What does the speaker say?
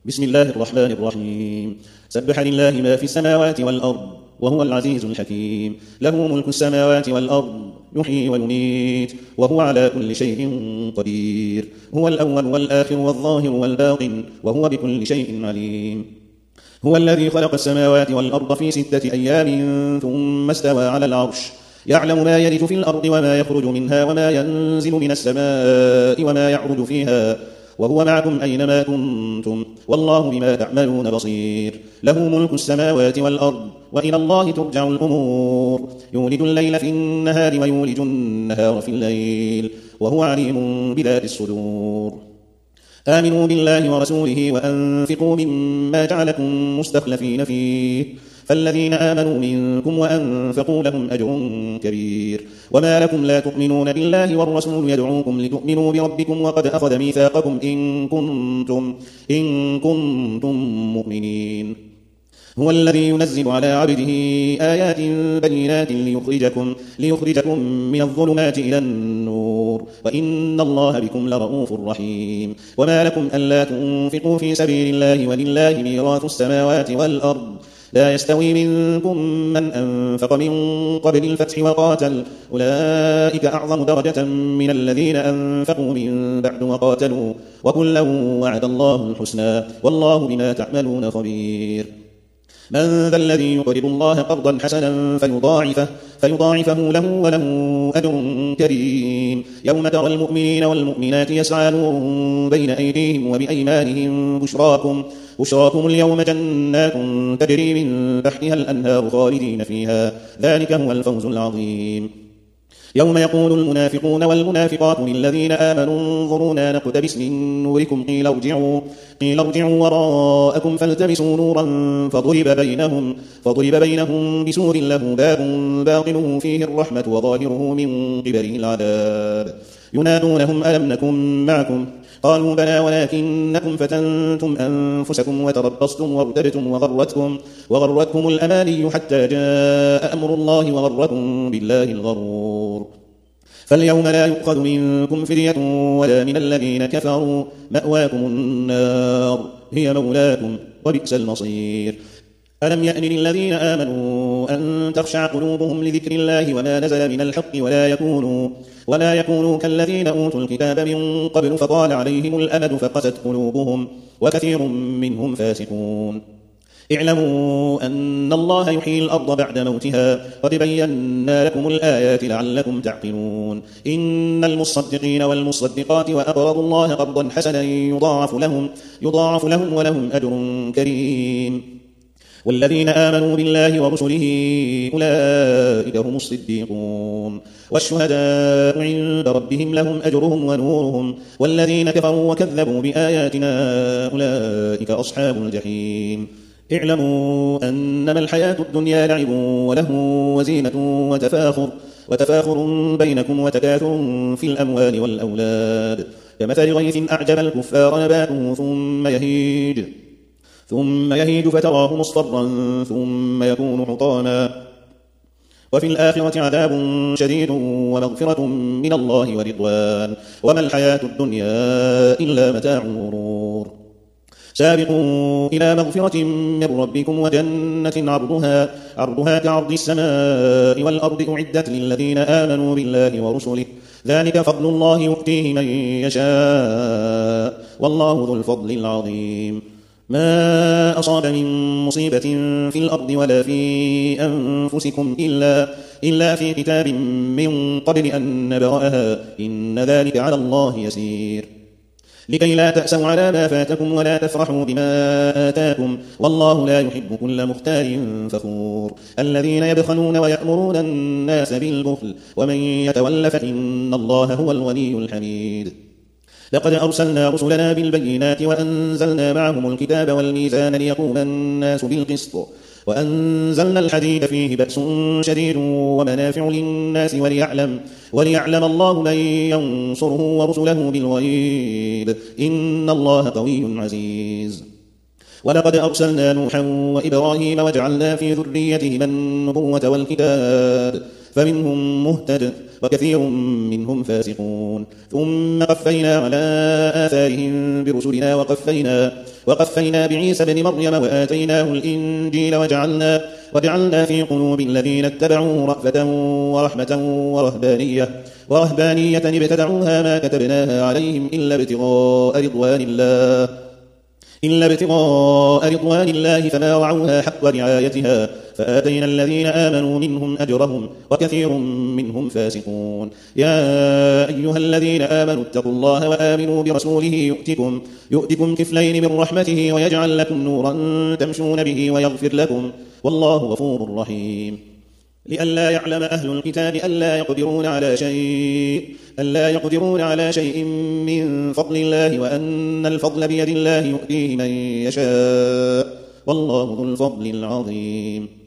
بسم الله الرحمن الرحيم. سبح لله ما في السماوات والأرض وهو العزيز الحكيم. له ملك السماوات والأرض يحيي ويميت وهو على كل شيء قدير. هو الأول والآخر والظاهر والباطن وهو بكل شيء عليم. هو الذي خلق السماوات والأرض في 6 أيام ثم استوى على العرش يعلم ما يلج في الأرض وما يخرج منها وما ينزل من السماء وما يعرج فيها وهو معكم أينما كنتم والله بما تعملون بصير. له ملك السماوات والأرض وإلى الله ترجع الأمور. يولج الليل في النهار ويولج النهار في الليل وهو عليم بذات الصدور. آمنوا بالله ورسوله وأنفقوا مما جعلكم مستخلفين فيه فالذين آمنوا منكم وأنفقوا لهم أجر كبير. وما لكم لا تؤمنون بالله والرسول يدعوكم لتؤمنوا بربكم وقد أخذ ميثاقكم إن كنتم مؤمنين. هو الذي ينزل على عبده آيات بينات ليخرجكم من الظلمات إلى النور وإن الله بكم لرؤوف رحيم. وما لكم ألا تنفقوا في سبيل الله ولله ميراث السماوات والأرض لا يستوي منكم من أنفق من قبل الفتح وقاتل أولئك أعظم درجة من الذين أنفقوا من بعد وقاتلوا وكلا وعد الله الحسنى والله بما تعملون خبير. من ذا الذي يقرض الله قرضا حسنا فيضاعفه له وله أجر كريم. يوم ترى المؤمنين والمؤمنات يسعى نورهم بين أيديهم وبأيمانهم بشراكم اليوم جنات تجري من تحتها الأنهار خالدين فيها ذلك هو الفوز العظيم. يوم يقول المنافقون والمنافقات للذين آمنوا انظرونا نقتبس من نوركم قيل ارجعوا وراءكم فالتمسوا نورا فضرب بينهم بسور له باب باطنه فيه الرحمة وظاهره من قبله العذاب. ينادونهم ألم نكن معكم قالوا بلى ولكنكم فتنتم أنفسكم وتربصتم وارتبتم وغرتكم الأماني حتى جاء أمر الله وغركم بالله الغرور. فاليوم لا يؤخذ منكم فدية ولا من الذين كفروا مأواكم النار هي مولاكم وبئس المصير. ألم يأن للذين آمنوا أن تخشع قلوبهم لذكر الله وما نزل من الحق ولا يكونوا كالذين أوتوا الكتاب من قبل فطال عليهم الأمد فقست قلوبهم وكثير منهم فاسقون. اعلموا أن الله يحيي الأرض بعد موتها قد بينا لكم الآيات لعلكم تعقلون. إن المصدقين والمصدقات وأقرضوا الله قرضا حسنا يضاعف لهم ولهم أجر كريم. والذين آمنوا بالله ورسله أولئك هم الصديقون والشهداء عند ربهم لهم أجرهم ونورهم والذين كفروا وكذبوا بآياتنا أولئك أصحاب الجحيم. اعلموا أنما الحياة الدنيا لعب وله وزينة وتفاخر بينكم وتكاثر في الأموال والأولاد كمثل غيث أعجب الكفار نباته ثم يهيج فتراه مصفرا ثم يكون حطاما وفي الآخرة عذاب شديد ومغفرة من الله ورضوان وما الحياة الدنيا إلا متاع الغرور. سابقوا إلى مغفرة من ربكم وجنة عرضها كعرض السماء والأرض أعدت للذين آمنوا بالله ورسله ذلك فضل الله يؤتيه من يشاء والله ذو الفضل العظيم. ما أصاب من مصيبة في الأرض ولا في أنفسكم إلا في كتاب من قبل أن نبرأها إن ذلك على الله يسير. لكي لا تأسوا على ما فاتكم ولا تفرحوا بما آتاكم والله لا يحب كل مختال فخور. الذين يبخلون ويأمرون الناس بالبخل ومن يتول فإن الله هو الغني الحميد. لقد أرسلنا رسلنا بالبينات وأنزلنا معهم الكتاب والميزان ليقوم الناس بالقسط وأنزلنا الحديد فيه بأس شديد ومنافع للناس وليعلم الله من ينصره ورسله بالغيب إن الله قوي عزيز. ولقد أرسلنا نوحا وإبراهيم وجعلنا في ذريتهما النبوة والكتاب فمنهم مهتد وكثير منهم فاسقون. ثم قفينا على آثارهم برسلنا وقفينا بعيسى بن مريم وآتيناه الإنجيل وجعلنا في قلوب الذين اتبعوه رأفة ورحمة ورهبانية ابتدعوها ما كتبناها عليهم إلا ابتغاء رضوان الله فما رعوها حق رعايتها فآتينا الذين آمنوا منهم أجرهم وكثير منهم فاسقون. يا أيها الذين آمنوا اتقوا الله وآمنوا برسوله يؤتكم كفلين من رحمته ويجعل لكم نورا تمشون به ويغفر لكم والله غفور رحيم. لئلا يعلم أهل الكتاب ألا يقدرون على شيء من فضل الله وأن الفضل بيد الله يؤتيه من يشاء والله ذو الفضل العظيم.